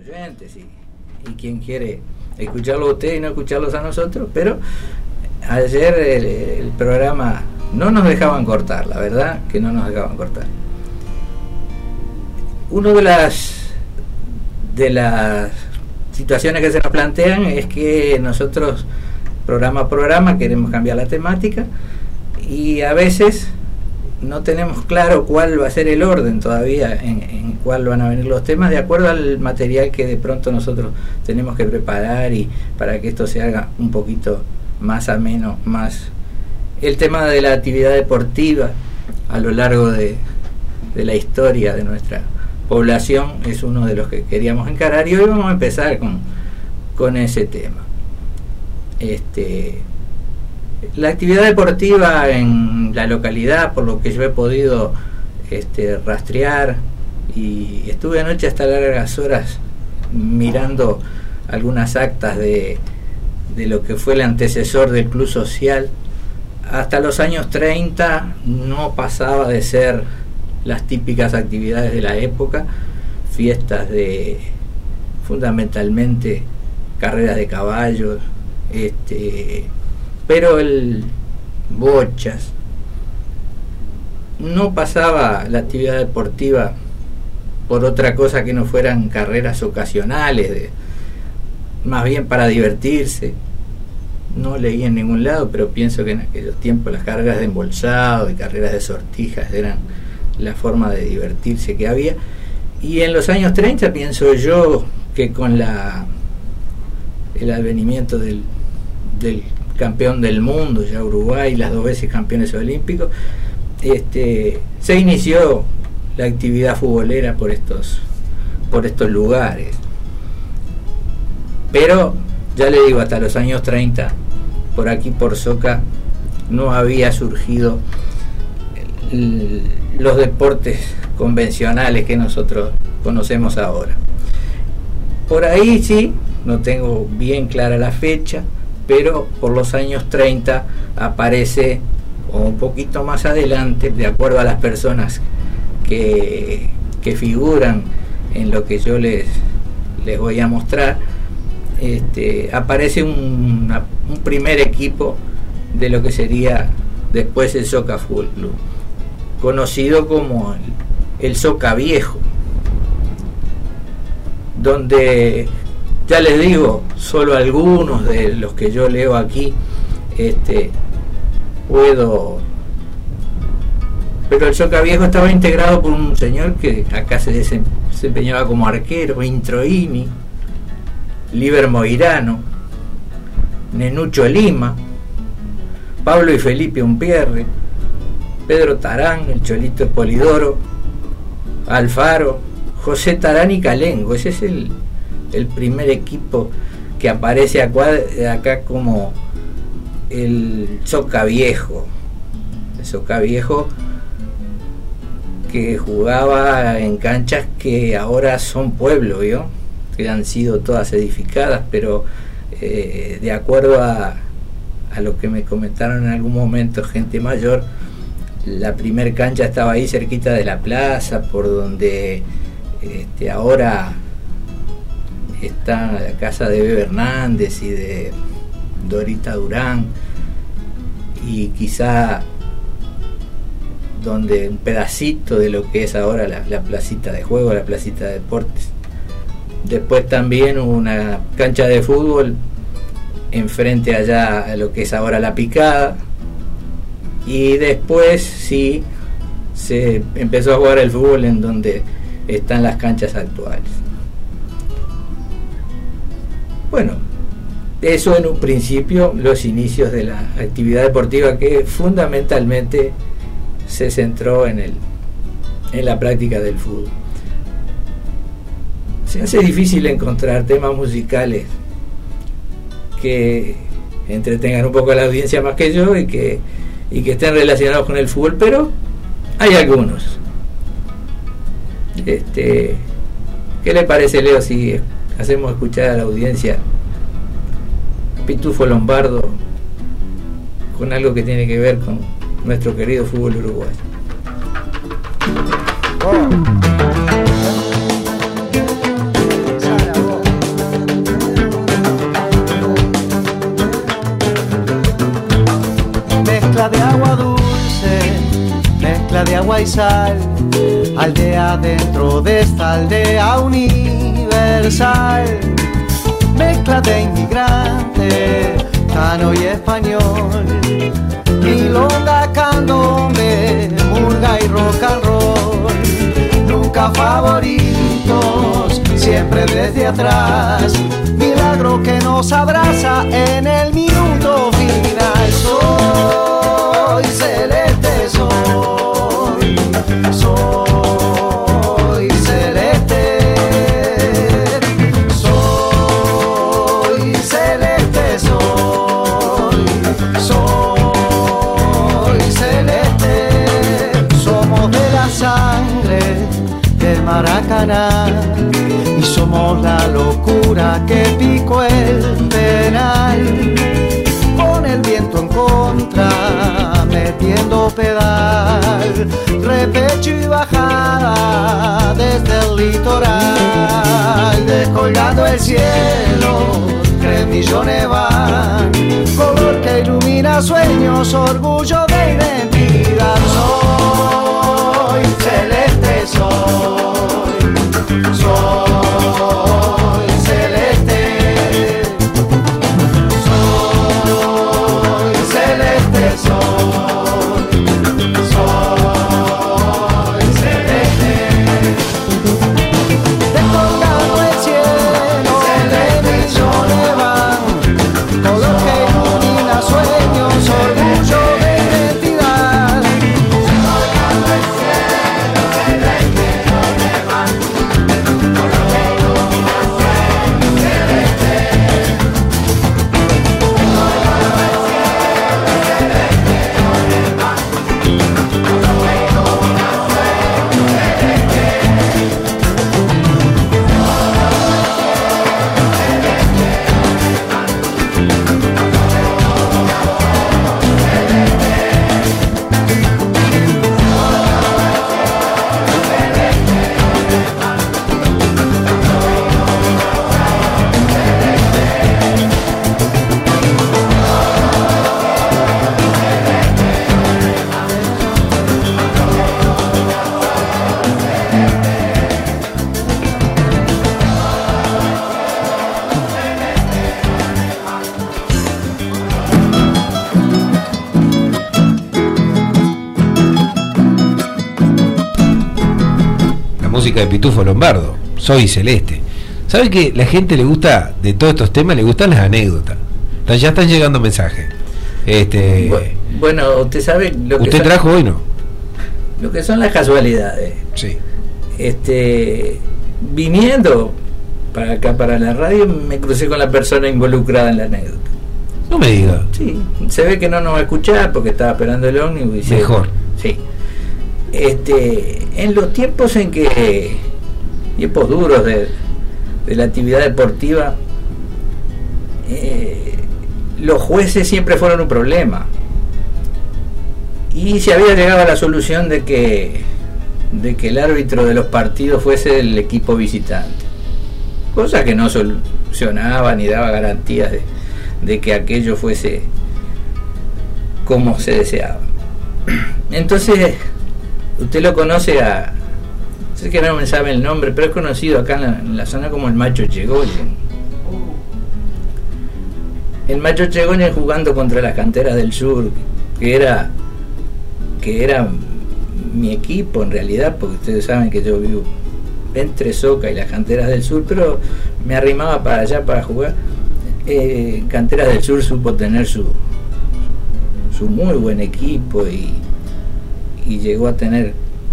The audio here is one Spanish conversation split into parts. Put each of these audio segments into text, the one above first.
oyentes y quien quiere escucharlo a usted y no escucharlos a nosotros, pero ayer el programa no nos dejaban cortar, la verdad que no nos dejaban cortar. Una de las situaciones que se nos plantean es que nosotros programa a programa queremos cambiar la temática y a veces no tenemos claro cuál va a ser el orden todavía en cuál van a venir los temas, de acuerdo al material que de pronto nosotros tenemos que preparar y para que esto se haga un poquito más ameno, más el tema de la actividad deportiva a lo largo de la historia de nuestra población es uno de los que queríamos encarar y hoy vamos a empezar con ese tema. La actividad deportiva en la localidad, por lo que yo he podido rastrear, y estuve anoche hasta largas horas mirando algunas actas de lo que fue el antecesor del Club Social, hasta los años 30 no pasaba de ser las típicas actividades de la época, fiestas de fundamentalmente carreras de caballos, pero el bochas, no pasaba la actividad deportiva por otra cosa que no fueran carreras ocasionales, más bien para divertirse. No leí en ningún lado, pero pienso que en aquellos tiempos las carreras de embolsado y carreras de sortijas eran la forma de divertirse que había. Y en los años 30 pienso yo que con el advenimiento del campeón del mundo, ya Uruguay, las 2 veces campeones olímpicos, se inició la actividad futbolera por estos lugares. Pero ya le digo, hasta los años 30, por aquí por Soca, no había surgido los deportes convencionales que nosotros conocemos ahora. Por ahí sí, no tengo bien clara la fecha, pero por los años 30 aparece, o un poquito más adelante, de acuerdo a las personas que figuran en lo que yo les voy a mostrar, aparece un primer equipo de lo que sería después el Soca Fútbol Club, conocido como el Soca Viejo, donde, ya les digo, solo algunos de los que yo leo aquí puedo, pero el Soca Viejo estaba integrado por un señor que acá se desempeñaba como arquero, Introini, Liber Moirano, Nenucho Lima, Pablo y Felipe Umpierre, Pedro Tarán, el Cholito Polidoro, Alfaro, José Tarán y Calengo. Ese es el primer equipo que aparece acá como el Soca Viejo. El Soca Viejo que jugaba en canchas que ahora son pueblo, ¿vio? Que han sido todas edificadas, pero de acuerdo a lo que me comentaron en algún momento gente mayor, la primer cancha estaba ahí cerquita de la plaza, por donde ahora está la casa de Bebe Hernández y de Dorita Durán, y quizá donde un pedacito de lo que es ahora la placita de juego, la placita de deportes. Después también una cancha de fútbol enfrente allá a lo que es ahora La Picada, y después sí se empezó a jugar el fútbol en donde están las canchas actuales. Bueno, eso en un principio, los inicios de la actividad deportiva, que fundamentalmente se centró en la práctica del fútbol. Se hace difícil encontrar temas musicales que entretengan un poco a la audiencia más que yo y que estén relacionados con el fútbol, pero hay algunos. ¿Qué le parece, Leo, si hacemos escuchar a la audiencia Pitufo Lombardo con algo que tiene que ver con nuestro querido fútbol uruguayo? agua y sal, aldea dentro de esta aldea universal, mezcla de inmigrante, cano y español, milonga, candombe, murga y rock and roll, nunca favoritos, siempre desde atrás, milagro que nos abraza en el minuto final. Soy celeste, soy celeste, soy celeste, soy celeste. Somos de la sangre del Maracaná y somos la locura que picó el penal, con el viento en contra, metiendo pedal, repecho y bajada desde el litoral, descolgando el cielo, 3 millones van, color que ilumina sueños, orgullo de identidad. Soy celeste, soy celeste, soy celeste, soy celeste, descolgando el cielo, 3 millones van, color que ilumina sueños, orgullo de identidad. Descolgando el cielo, 3 millones van, color que ilumina sueños, celeste. De Pitufo Lombardo, Soy Celeste. ¿Sabe que la gente le gusta, de todos estos temas, le gustan las anécdotas? Ya están llegando mensajes. Bueno, usted sabe lo que usted trajo hoy, ¿no? Lo que son las casualidades. Sí. Viniendo para acá, para la radio, me crucé con la persona involucrada en la anécdota. No me diga. Sí, se ve que no nos va a escuchar porque estaba esperando el ómnibus. Mejor. Sí. En los tiempos tiempos duros de la actividad deportiva, los jueces siempre fueron un problema y se había llegado a la solución de que el árbitro de los partidos fuese el equipo visitante, cosa que no solucionaba ni daba garantías de que aquello fuese como se deseaba. Entonces, usted lo conoce sé que no me sabe el nombre, pero es conocido acá en la zona como el Macho Chegoyen. El Macho Chegoyen jugando contra las Canteras del Sur, que era mi equipo en realidad, porque ustedes saben que yo vivo entre Soca y las Canteras del Sur, pero me arrimaba para allá para jugar. Canteras del Sur supo tener su muy buen equipo y llegó a tener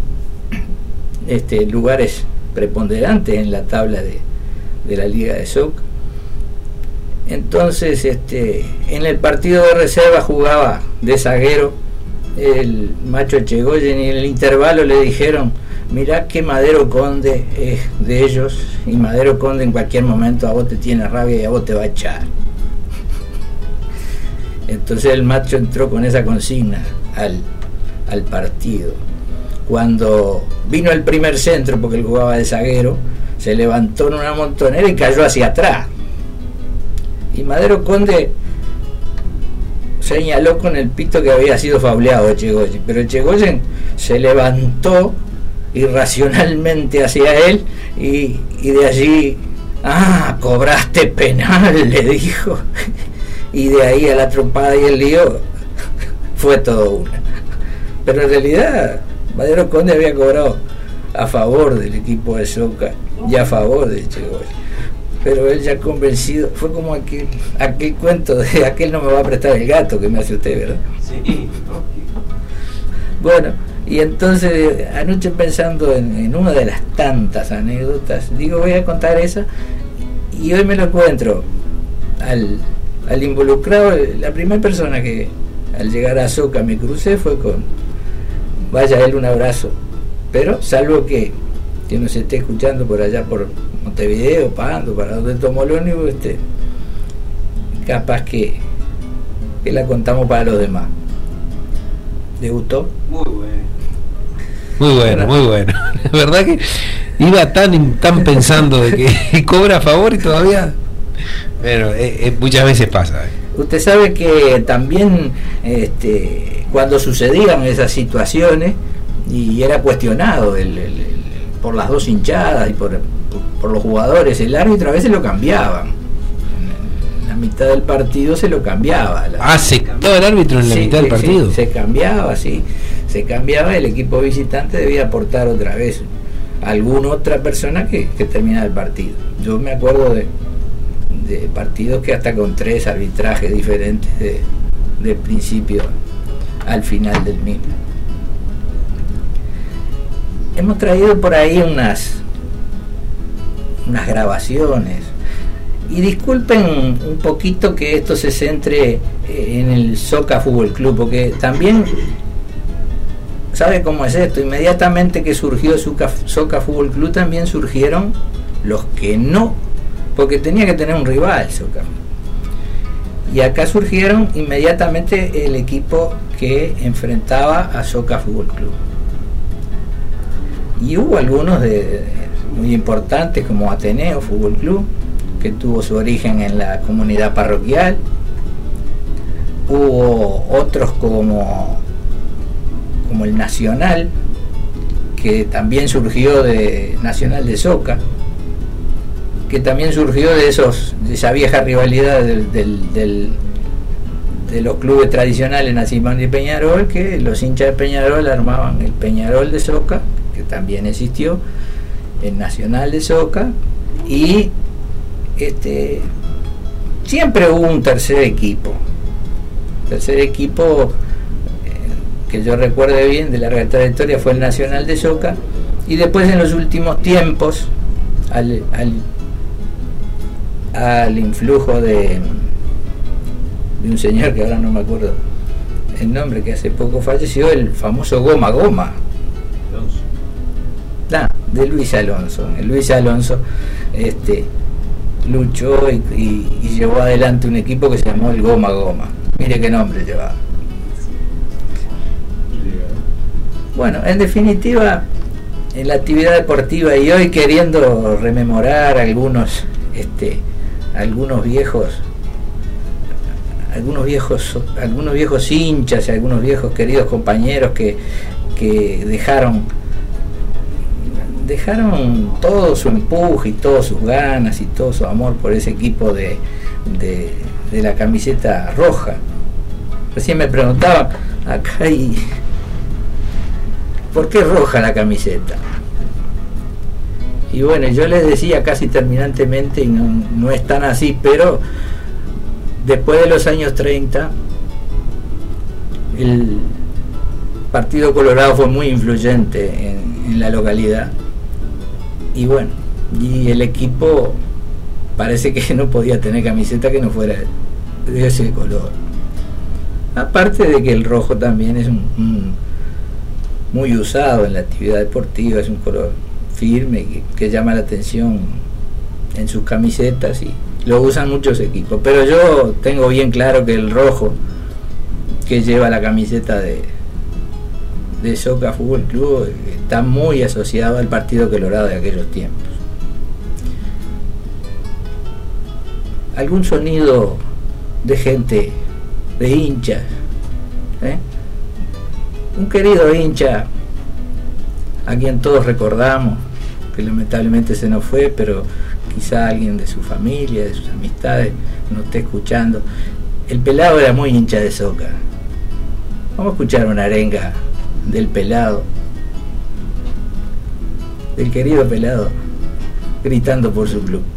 lugares preponderantes en la tabla de la Liga de Soca. Entonces en el partido de reserva jugaba de zaguero el Macho Chegoyen y en el intervalo le dijeron: mirá que Madero Conde es de ellos y Madero Conde en cualquier momento a vos te tiene rabia y a vos te va a echar. Entonces el Macho entró con esa consigna al partido. Cuando vino el primer centro, porque él jugaba de zaguero, se levantó en una montonera y cayó hacia atrás. Y Madero Conde señaló con el pito que había sido fauleado Echegoyen, pero Echegoyen se levantó irracionalmente hacia él y de allí, cobraste penal, le dijo, y de ahí a la trompada y el lío fue todo una. Pero en realidad Madero Conde había cobrado a favor del equipo de Soca y a favor de Echegoyen, pero él ya convencido, fue como aquel cuento de aquel no me va a prestar el gato que me hace usted, ¿verdad? Sí. Bueno, y entonces anoche pensando en una de las tantas anécdotas, digo, voy a contar esa, y hoy me lo encuentro al involucrado. La primera persona que al llegar a Soca me crucé fue con, vaya él, un abrazo, pero salvo que nos esté escuchando por allá por Montevideo, Pando, para donde tomó el ómnibus, capaz que la contamos para los demás. ¿Le gustó? Muy bueno. La verdad que iba tan pensando de que cobra a favor y todavía, pero muchas veces pasa. Usted sabe que también cuando sucedían esas situaciones y era cuestionado por las dos hinchadas y por los jugadores, el árbitro a veces lo cambiaban. En la mitad del partido se lo cambiaba. ¿Se cambiaba el árbitro en la mitad del partido? Se cambiaba, sí. Se cambiaba, el equipo visitante debía aportar otra vez alguna otra persona que terminara el partido. Yo me acuerdo de partidos que hasta con 3 arbitrajes diferentes de principio al final del mismo. Hemos traído por ahí unas grabaciones, y disculpen un poquito que esto se centre en el Soca Fútbol Club, porque también sabe cómo es esto. Inmediatamente que surgió Soca Fútbol Club también surgieron los que no, porque tenía que tener un rival Soca, y acá surgieron inmediatamente el equipo que enfrentaba a Soca Fútbol Club, y hubo algunos muy importantes como Ateneo Fútbol Club, que tuvo su origen en la comunidad parroquial. Hubo otros como el Nacional, que también surgió de Nacional de Soca, que también surgió de esa vieja rivalidad de los clubes tradicionales Nacional y Peñarol, que los hinchas de Peñarol armaban el Peñarol de Soca, que también existió, el Nacional de Soca, y siempre hubo un tercer equipo que yo recuerde bien de larga trayectoria, fue el Nacional de Soca, y después en los últimos tiempos al influjo de un señor que ahora no me acuerdo el nombre, que hace poco falleció, el famoso Goma Goma, de Luis Alonso. Luis Alonso luchó y llevó adelante un equipo que se llamó el Goma Goma. Mire qué nombre llevaba. Bueno, en definitiva, en la actividad deportiva, y hoy queriendo rememorar algunos viejos hinchas y algunos viejos queridos compañeros que dejaron todo su empuje y todas sus ganas y todo su amor por ese equipo de la camiseta roja. Recién me preguntaban acá, ¿y por qué roja la camiseta? Y bueno, yo les decía casi terminantemente, y no es tan así, pero después de los años 30 el Partido Colorado fue muy influyente en la localidad, y bueno, y el equipo parece que no podía tener camiseta que no fuera de ese color, aparte de que el rojo también es muy usado en la actividad deportiva, es un color firme que llama la atención en sus camisetas y lo usan muchos equipos, pero yo tengo bien claro que el rojo que lleva la camiseta de Soca Fútbol Club está muy asociado al Partido Colorado de aquellos tiempos. ¿Algún sonido de gente de hinchas, un querido hincha a quien todos recordamos, que lamentablemente se nos fue, pero quizá alguien de su familia, de sus amistades nos esté escuchando. El Pelado era muy hincha de Soca. Vamos a escuchar una arenga del Pelado, del querido Pelado, gritando por su club.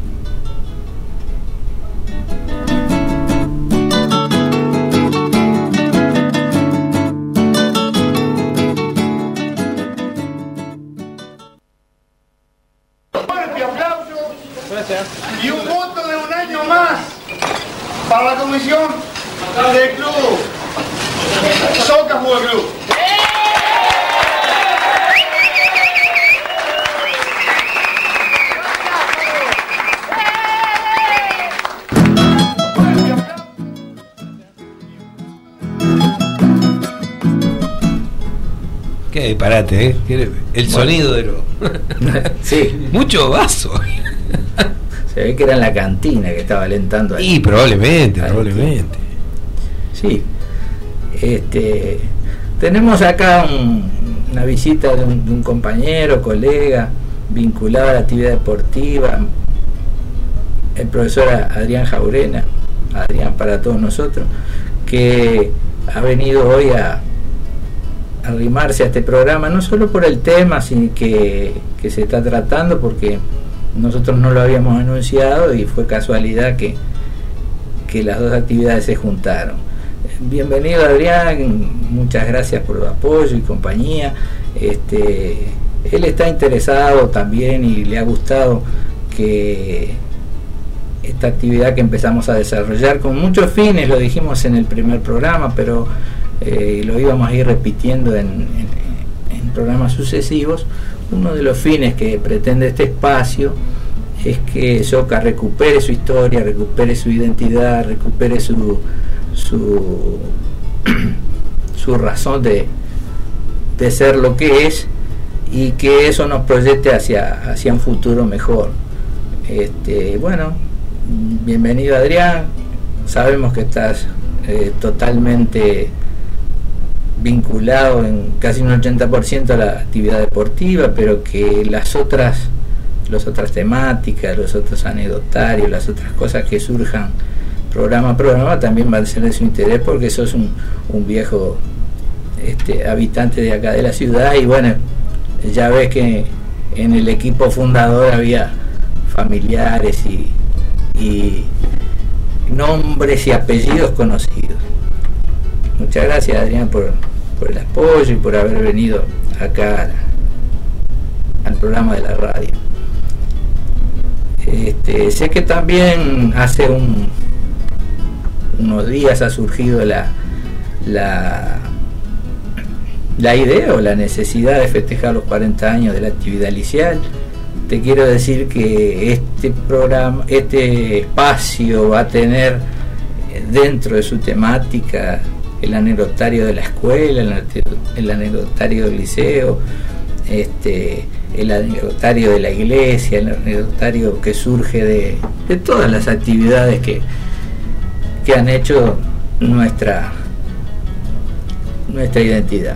Fuerte aplauso. Gracias. Y un voto de un año más para la comisión del club Soca Fútbol Club. Qué disparate, el sonido de lo... Sí. Mucho vaso. Se ve que era en la cantina que estaba alentando ahí. Y probablemente. Sí. Tenemos acá una visita de un compañero, colega, vinculado a la actividad deportiva, el profesor Adrián Jaurena, Adrián para todos nosotros, que ha venido hoy a arrimarse a este programa, no solo por el tema sino que se está tratando, porque nosotros no lo habíamos anunciado y fue casualidad que las dos actividades se juntaron. Bienvenido, Adrián, muchas gracias por el apoyo y compañía. Él está interesado también y le ha gustado que esta actividad que empezamos a desarrollar con muchos fines, lo dijimos en el primer programa, pero lo íbamos a ir repitiendo en programas sucesivos. Uno de los fines que pretende este espacio es que Soca recupere su historia, recupere su identidad, recupere su razón de ser lo que es, y que eso nos proyecte hacia un futuro mejor. Bueno, bienvenido, Adrián. Sabemos que estás totalmente vinculado en casi un 80% a la actividad deportiva, pero que las otras temáticas, los otros anecdotarios, las otras cosas que surjan programa a programa también van a ser de su interés, porque sos un viejo habitante de acá de la ciudad, y bueno, ya ves que en el equipo fundador había familiares y nombres y apellidos conocidos. Muchas gracias, Adrián, por el apoyo y por haber venido acá al programa de la radio. Sé que también hace unos días ha surgido la idea o la necesidad de festejar los 40 años de la actividad licial. Te quiero decir que este espacio va a tener dentro de su temática el anecdotario de la escuela, el anecdotario del liceo, el anecdotario de la iglesia, el anecdotario que surge de todas las actividades que han hecho nuestra identidad.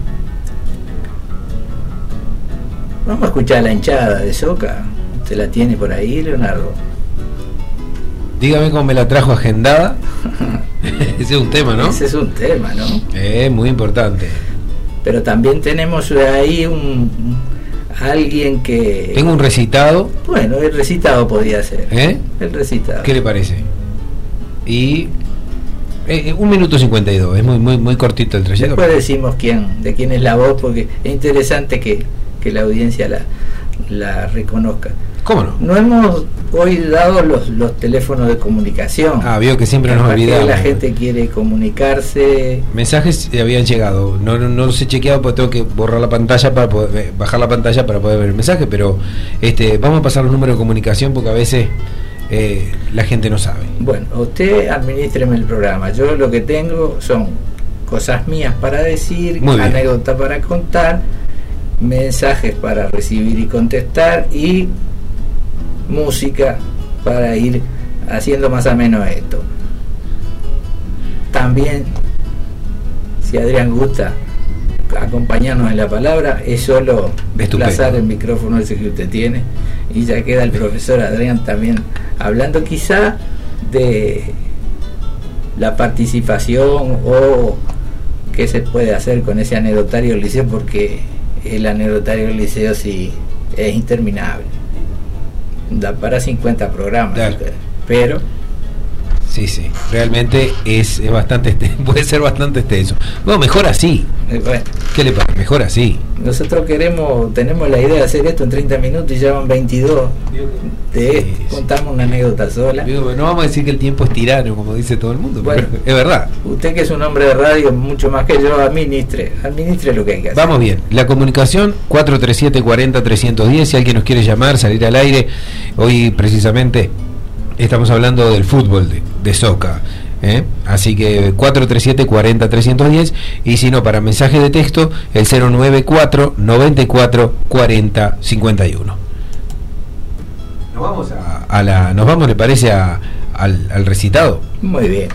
Vamos a escuchar la hinchada de Soca. ¿Usted la tiene por ahí, Leonardo? Dígame cómo me la trajo agendada. Ese es un tema, ¿no? Ese es un tema, ¿no? Muy importante. Pero también tenemos ahí alguien que... Tengo un recitado. Bueno, el recitado podía ser. El recitado. ¿Qué le parece? Y 1 minuto 52, es muy cortito el trayecto. Después decimos de quién es la voz, porque es interesante que la audiencia la reconozca. ¿Cómo no? No hemos hoy dado los teléfonos de comunicación. Vio que siempre nos olvidamos. La gente quiere comunicarse. Mensajes habían llegado, no los he chequeado porque tengo que borrar la pantalla para poder bajar la pantalla para poder ver el mensaje, pero vamos a pasar los números de comunicación porque a veces la gente no sabe. Bueno, usted administreme el programa. Yo lo que tengo son cosas mías para decir, anécdotas para contar, mensajes para recibir y contestar, y música para ir haciendo más o menos esto. también, si Adrián gusta acompañarnos en la palabra, es solo desplazar el micrófono ese que usted tiene y ya queda el profesor Adrián también hablando quizá de la participación o qué se puede hacer con ese anecdotario del liceo, porque el anecdotario del liceo sí es interminable, da para 50 programas, claro. Pero sí, realmente es bastante puede ser bastante extenso. Bueno, mejor así. Bueno, ¿qué le pasa? Mejor así. Nosotros tenemos la idea de hacer esto en 30 minutos y ya van 22 de esto. Contamos una anécdota sola. Digo, no vamos a decir que el tiempo es tirano, como dice todo el mundo, bueno, es verdad. Usted, que es un hombre de radio mucho más que yo, administre lo que hay que hacer. Vamos bien, la comunicación 437-40-310, si alguien nos quiere llamar, salir al aire. Hoy precisamente estamos hablando del fútbol de Soca, así que 437-40-310, y si no, para mensaje de texto, el 094-94-40-51. Nos vamos, ¿le parece al recitado? Muy bien.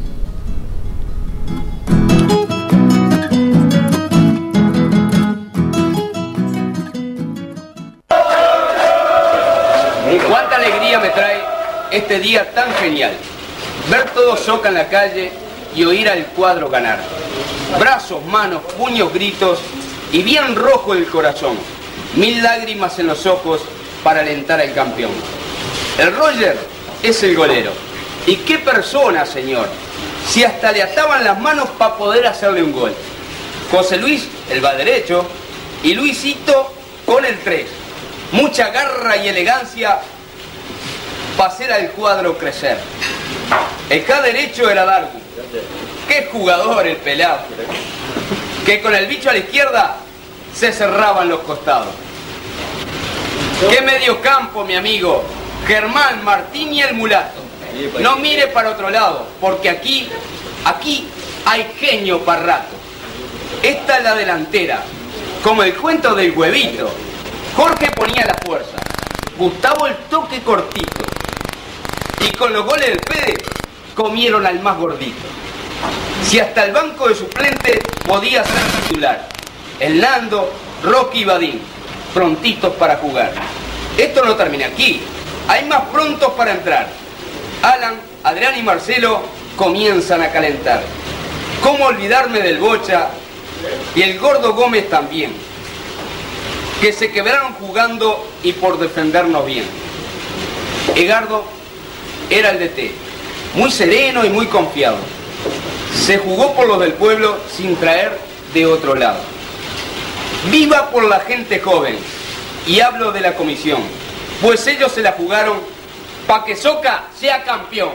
Cuánta alegría me trae este día tan genial, ver todo Soca en la calle y oír al cuadro ganar. Brazos, manos, puños, gritos y bien rojo el corazón, 1000 lágrimas en los ojos para alentar al campeón. El Roger es el golero, y qué persona, señor, si hasta le ataban las manos para poder hacerle un gol. José Luis, el va derecho, y Luisito con el 3. Mucha garra y elegancia para hacer al cuadro crecer. El K derecho era Darwin. Qué jugador el pelado, que con el bicho a la izquierda se cerraban los costados. Qué medio campo, mi amigo, Germán, Martín y el mulato. No mire para otro lado, porque aquí hay genio para rato. Esta es la delantera, como el cuento del huevito. Jorge ponía la fuerza, Gustavo el toque cortito, y con los goles del Pede comieron al más gordito. Si hasta el banco de suplente podía ser titular, el Nando, Rocky y Badín, prontitos para jugar. Esto no termina aquí, hay más prontos para entrar. Alan, Adrián y Marcelo comienzan a calentar. ¿Cómo olvidarme del Bocha y el Gordo Gómez también, que se quebraron jugando y por defendernos bien? Egardo era el DT, muy sereno y muy confiado. Se jugó por los del pueblo sin traer de otro lado. Viva por la gente joven, y hablo de la comisión, pues ellos se la jugaron para que Soca sea campeón.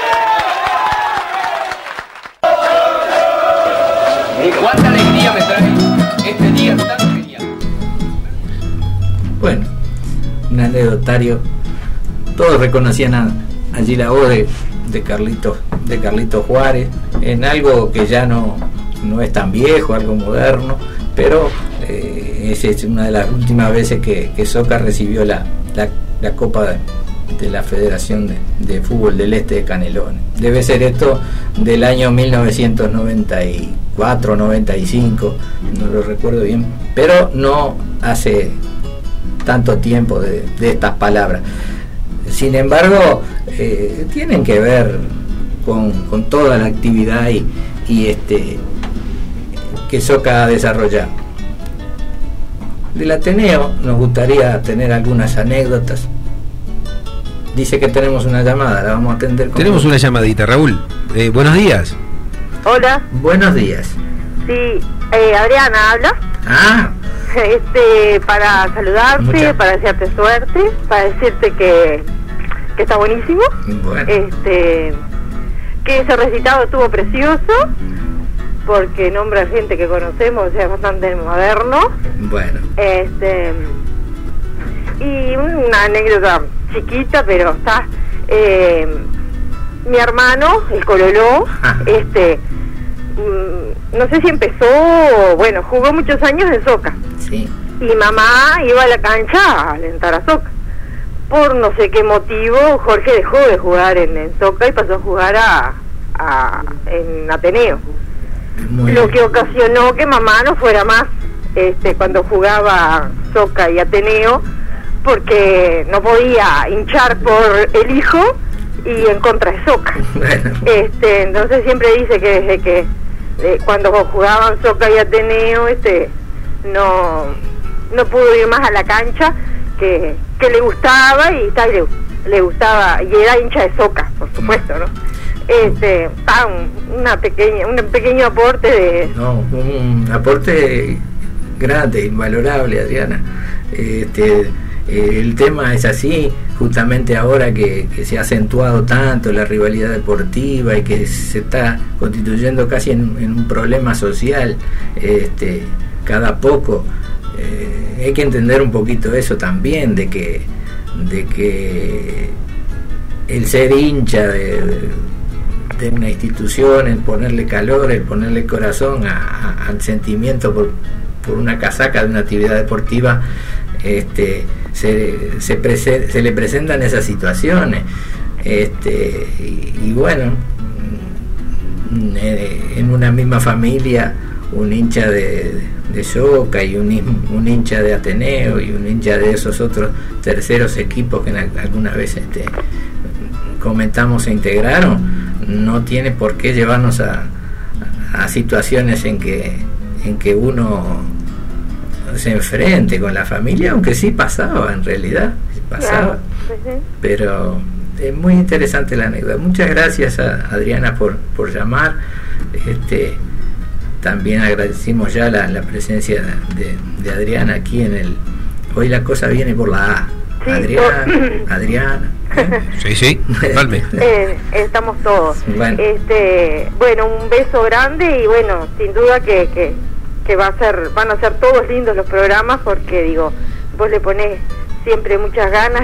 ¡Cuánta alegría me trae este día tan genial! Bueno, un anecdotario. Todos reconocían allí la voz de Carlitos Juárez, en algo que ya no es tan viejo, algo moderno, pero esa es una de las últimas veces que Soca recibió la Copa de la Federación de Fútbol del Este de Canelones. Debe ser esto del año 1994-95, no lo recuerdo bien, pero no hace tanto tiempo de estas palabras. Sin embargo, tienen que ver con toda la actividad y que Soca ha desarrollado. Del Ateneo nos gustaría tener algunas anécdotas. Dice que tenemos una llamada, la vamos a atender. Tenemos una llamadita, Raúl. Buenos días. Hola. Buenos días. Sí, Adriana habla. Ah. Para saludarte, para desearte suerte, para decirte que está buenísimo. Bueno. Que ese recitado estuvo precioso, porque nombra gente que conocemos, o sea, es bastante moderno. Bueno. Y una anécdota chiquita, pero está. Mi hermano, el Cololó, no sé si empezó, bueno, jugó muchos años en Soca. Sí. Y mamá iba a la cancha a alentar a Soca. Por no sé qué motivo, Jorge dejó de jugar en Soca y pasó a jugar a en Ateneo. Muy Lo bien. que ocasionó que mamá no fuera más cuando jugaba Soca y Ateneo, porque no podía hinchar por el hijo y en contra de Soca. Bueno, Entonces siempre dice que desde que cuando jugaban Soca y Ateneo no pudo ir más a la cancha, que le gustaba y le gustaba, y era hincha de Soca, por supuesto, ¿no? Un pequeño aporte de... no, un aporte grande, invalorable, Adriana. El tema es así, justamente ahora que se ha acentuado tanto la rivalidad deportiva y que se está constituyendo casi en un problema social, cada poco. Hay que entender un poquito eso también, de que el ser hincha de una institución, el ponerle calor, el ponerle corazón al sentimiento por una casaca de una actividad deportiva, se le presentan esas situaciones, y bueno, en una misma familia, un hincha de Soca y un hincha de Ateneo y un hincha de esos otros terceros equipos que alguna vez comentamos se integraron, no tiene por qué llevarnos a situaciones en que uno se enfrente con la familia, aunque sí pasaba, en realidad pasaba. Claro, Pero es muy interesante la anécdota. Muchas gracias a Adriana por llamar. También agradecimos ya la presencia de Adriana aquí en el... Hoy la cosa viene por la A. Sí, Adriana. Sí, totalmente. Estamos todos. Bueno. Bueno, un beso grande y bueno, sin duda que van a ser todos lindos los programas, porque digo, vos le ponés siempre muchas ganas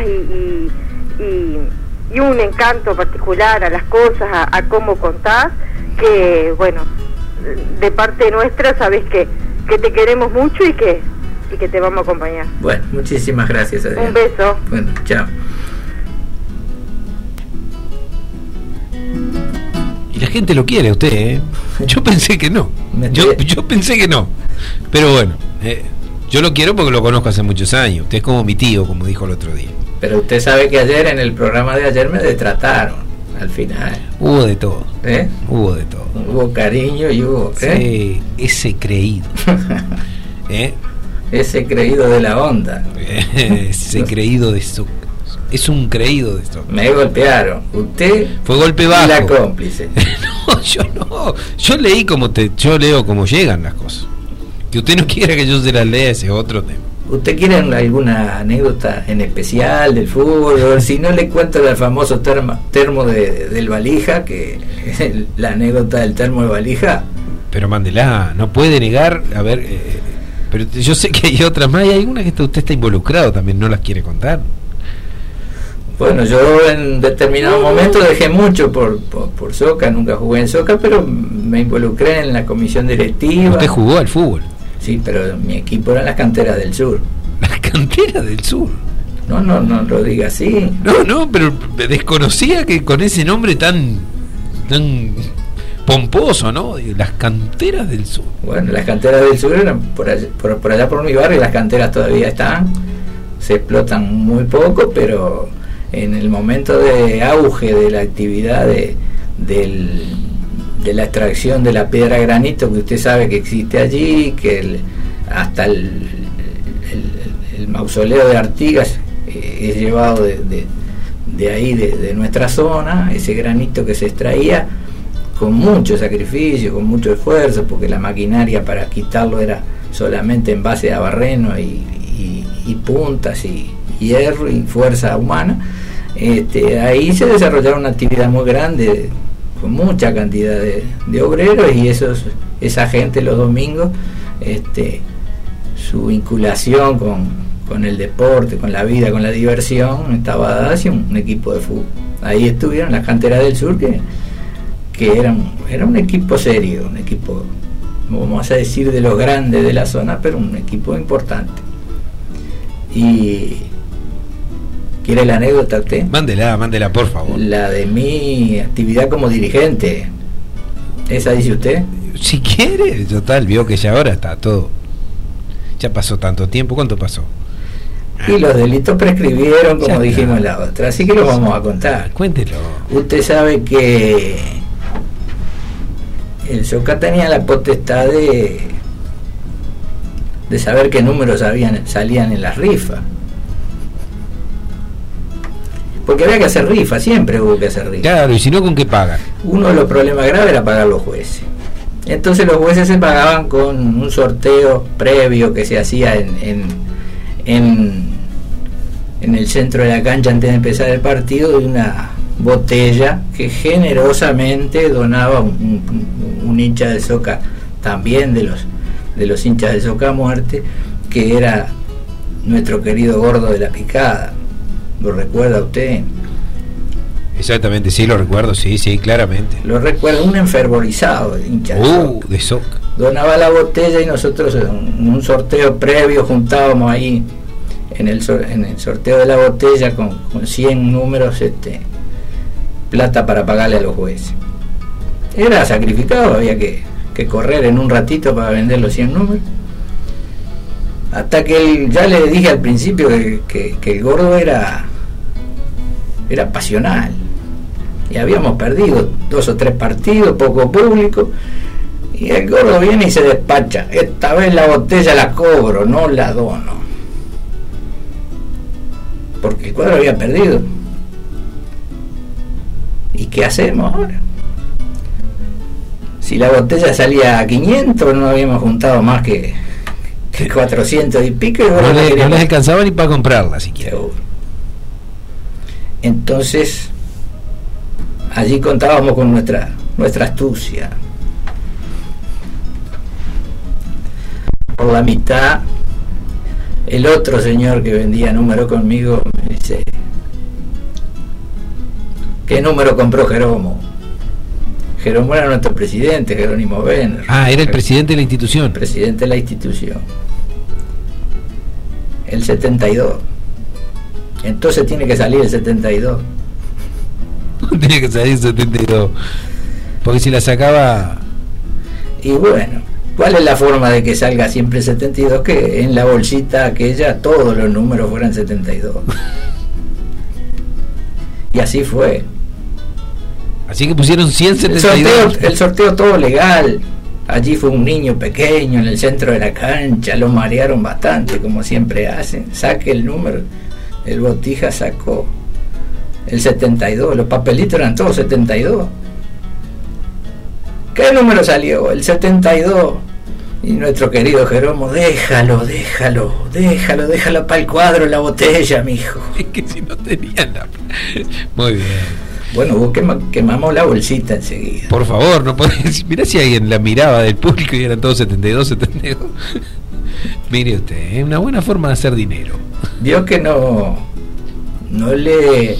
y un encanto particular a las cosas, a cómo contás, que bueno, de parte nuestra sabés que te queremos mucho y que te vamos a acompañar. Bueno, muchísimas gracias, Adriana. Un beso. Bueno, chao. Y la gente lo quiere a usted, ¿eh? Yo pensé que no. Yo pensé que no. Pero bueno, yo lo quiero porque lo conozco hace muchos años. Usted es como mi tío, como dijo el otro día. Pero usted sabe que ayer, en el programa de ayer, me destrataron al final. Hubo de todo. ¿Eh? Hubo de todo. Hubo cariño y hubo... Sí, ese creído. Ese creído de la onda. Ese creído de Soca. Es un creído de Soca. Me golpearon. Usted fue golpe bajo. Y la cómplice. No, yo no. Yo leí yo leo como llegan las cosas. Que usted no quiera que yo se las lea, ese es otro tema. ¿Usted quiere alguna anécdota en especial del fútbol? Si no, le cuento el famoso termo del Valija, que la anécdota del termo de Valija. Pero mándela, no puede negar. A ver, pero yo sé que hay otras más, y hay una que usted está involucrado también, no las quiere contar. Bueno, yo en determinado momento dejé mucho por Soca, nunca jugué en Soca, pero me involucré en la comisión directiva. ¿Usted jugó al fútbol? Sí, pero mi equipo eran las canteras del sur. ¿Las canteras del sur? No lo diga así. No, pero desconocía que con ese nombre tan pomposo, ¿no? Las canteras del sur. Bueno, las canteras del sur eran por allá por mi barrio. Las canteras todavía están, se explotan muy poco, pero en el momento de auge de la actividad de la extracción de la piedra granito, que usted sabe que existe allí, que hasta el mausoleo de Artigas es llevado de ahí, de nuestra zona, ese granito que se extraía con mucho sacrificio, con mucho esfuerzo, porque la maquinaria para quitarlo era solamente en base a barreno y puntas y hierro y fuerza humana. Ahí se desarrollaron una actividad muy grande, con mucha cantidad de obreros, y esa gente los domingos, su vinculación con el deporte, con la vida, con la diversión, estaba dada hacia un equipo de fútbol. Ahí estuvieron las canteras del sur, que era un equipo serio, un equipo, vamos a decir, de los grandes de la zona, pero un equipo importante. Y ¿quiere la anécdota usted? Mándela, por favor. La de mi actividad como dirigente. ¿Esa dice usted? Si quiere, total, vio que ya ahora está todo. Ya pasó tanto tiempo, ¿cuánto pasó? Y los delitos prescribieron, como Ya está. dijimos en la otra, así que los vamos a contar. Cuéntelo. Usted sabe que el Soca tenía la potestad de saber qué números salían en las rifas. Porque había que hacer rifa, siempre hubo que hacer rifa. Claro, y si no, ¿con qué pagan? Uno de los problemas graves era pagar los jueces. Entonces los jueces se pagaban con un sorteo previo que se hacía en el centro de la cancha antes de empezar el partido, de una botella que generosamente donaba un hincha de Soca, también de los hinchas de Soca a muerte, que era nuestro querido Gordo de la Picada. ¿Lo recuerda usted? Exactamente, sí, lo recuerdo, sí, claramente. Lo recuerda, un enfervorizado hincha de Soca. De Soca. Donaba la botella y nosotros en un sorteo previo juntábamos ahí en el sorteo de la botella con 100 números plata para pagarle a los jueces. Era sacrificado, había que correr en un ratito para vender los 100 números. Hasta que ya le dije al principio que el Gordo era pasional. Y habíamos perdido 2 o 3 partidos, poco público. Y el Gordo viene y se despacha. Esta vez la botella la cobro, no la dono. Porque el cuadro había perdido. ¿Y qué hacemos ahora? Si la botella salía a 500, no habíamos juntado más que 400 y pico. Y No les alcanzaba ni para comprarla siquiera. Seguro. Entonces, allí contábamos con nuestra astucia. Por la mitad, el otro señor que vendía número conmigo me dice: ¿qué número compró Jeromo? Jeromo era nuestro presidente, Jerónimo Benner. Ah, era el presidente de la institución. Presidente de la institución. El 72. Entonces tiene que salir el 72. Tenía que salir 72. Porque si la sacaba... Y bueno, ¿cuál es la forma de que salga siempre 72? Que en la bolsita aquella todos los números fueran 72. Y así fue. Así que pusieron 172. El sorteo todo legal. Allí fue un niño pequeño en el centro de la cancha, lo marearon bastante, como siempre hacen. Saque el número. El Botija sacó el 72, los papelitos eran todos 72. ¿Qué número salió? El 72. Y nuestro querido Jeromo: déjalo para el cuadro, la botella, mijo. Es que si no tenían la... Muy bien. Bueno, vos quemamos la bolsita enseguida. Por favor, no podés... Mirá si alguien la miraba del público y eran todos 72. Mire usted, es una buena forma de hacer dinero. Vio que no le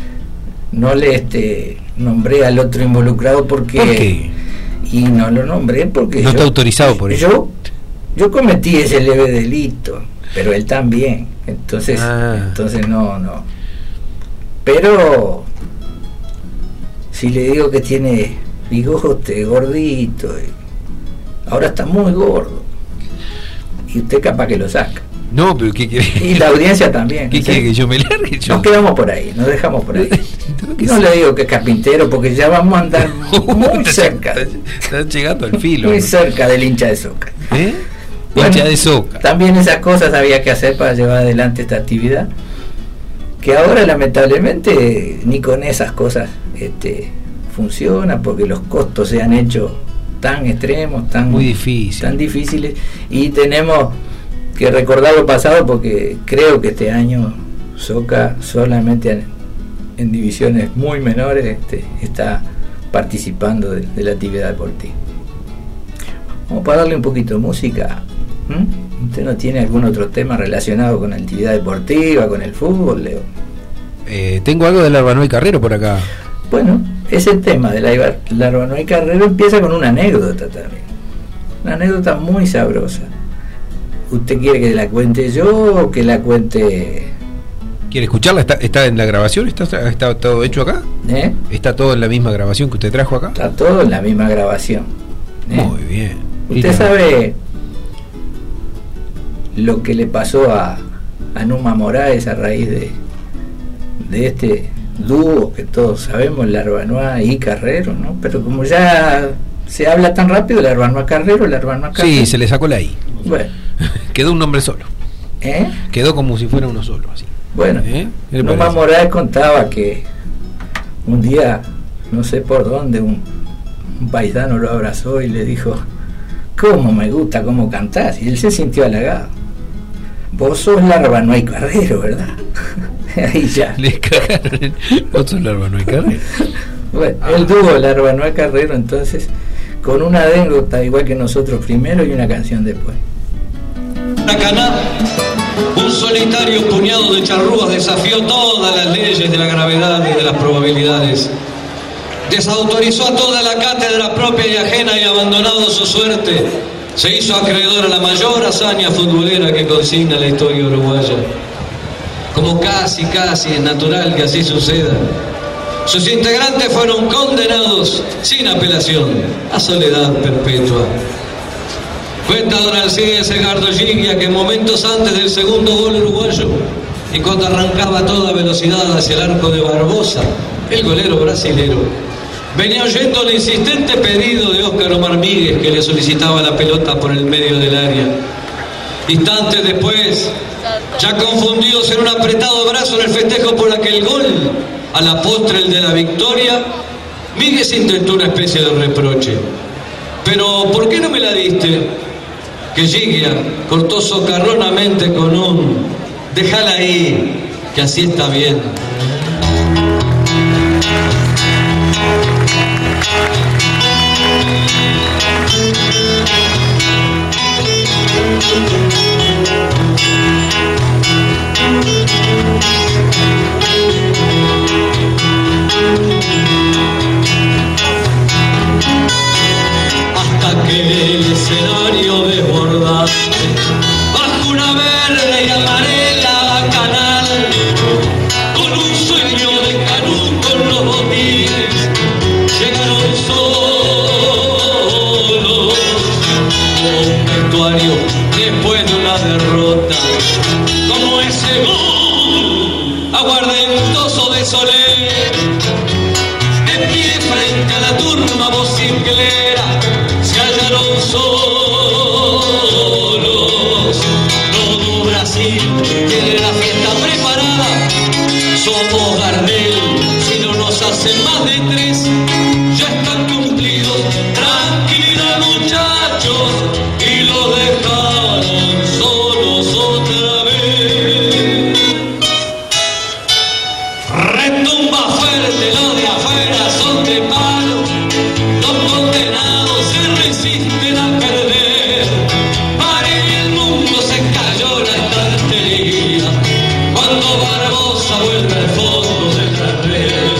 nombré al otro involucrado porque... ¿Por qué? Y no lo nombré porque no está autorizado por eso. Yo cometí ese leve delito, pero él también. Entonces no. Pero si le digo que tiene bigote, gordito, ahora está muy gordo, y usted capaz que lo saca. No, pero ¿qué quiere? Y la audiencia también. ¿Qué quiere, que yo me largue? Nos quedamos por ahí, nos dejamos por ahí. No le digo que es carpintero, porque ya vamos a andar muy cerca. Están llegando al filo. Muy cerca del hincha de Soca. Bueno, hincha de Soca. También esas cosas había que hacer para llevar adelante esta actividad, que ahora lamentablemente ni con esas cosas funciona, porque los costos se han hecho tan extremos, tan difíciles, y tenemos que recordar lo pasado, porque creo que este año Soca solamente en divisiones muy menores está participando de la actividad deportiva. Vamos para darle un poquito de música. ¿Usted no tiene algún otro tema relacionado con la actividad deportiva, con el fútbol, Leo? Tengo algo de Larvanoy Carrero por acá. Bueno, ese tema de Larvanoy Carrero empieza con una anécdota también. Una anécdota muy sabrosa. ¿Usted quiere que la cuente yo o que la cuente ¿Quiere escucharla? ¿Está en la grabación? ¿Está todo hecho acá? ¿Está todo en la misma grabación que usted trajo acá? Está todo en la misma grabación. Muy bien. ¿Usted sabe lo que le pasó a Numa Moraes a raíz de este dúo que todos sabemos, Larbanois y Carrero, ¿no? Pero como ya se habla tan rápido, Larbanois Carrero. Sí, se le sacó la I. Bueno. Quedó un nombre solo. Quedó como si fuera uno solo, así. Bueno, Numa Moraes contaba que un día, no sé por dónde, un paisano lo abrazó y le dijo: ¿cómo me gusta cómo cantás? Y él se sintió halagado. Vos sos Larbanois Carrero, ¿verdad? Ahí ya. Le cagaron. Vos sos Larbanois Carrero. Bueno, el dúo Larbanois Carrero, entonces, con una anécdota igual que nosotros primero y una canción después. Caná, un solitario puñado de charrúas desafió todas las leyes de la gravedad y de las probabilidades. Desautorizó a toda la cátedra propia y ajena y abandonado su suerte, se hizo acreedor a la mayor hazaña futbolera que consigna la historia uruguaya. Como casi es natural que así suceda, sus integrantes fueron condenados sin apelación a soledad perpetua. Cuenta don Alcides Edgardo Gigia que momentos antes del segundo gol uruguayo, y cuando arrancaba a toda velocidad hacia el arco de Barbosa, el golero brasilero, venía oyendo el insistente pedido de Óscar Omar Míguez, que le solicitaba la pelota por el medio del área. Instantes después, ya confundidos en un apretado abrazo en el festejo por aquel gol, a la postre el de la victoria, Míguez intentó una especie de reproche. Pero, ¿por qué no me la diste? Que Gigia cortó socarronamente con un: déjala ahí, que así está bien. Hasta que el escenario desbordaste bajo una verde y amarela canal, con un sueño de Canú con los botines, llegaron solos a un vestuario después de una derrota, como ese gol aguardentoso de Soler, de pie frente a la turma vociflera, se hallaron solos. Todo Brasil tiene la fiesta preparada. Somos Gardel, si no nos hacen más de 3, ya están cumplidos. Tranquilidad, muchachos, y los dejaron solos otra vez. Retumba fuerte, los de afuera son de palo. Los condenados se resisten a perder. Para el mundo se cayó la estantería cuando Barbosa vuelve al fondo de la red.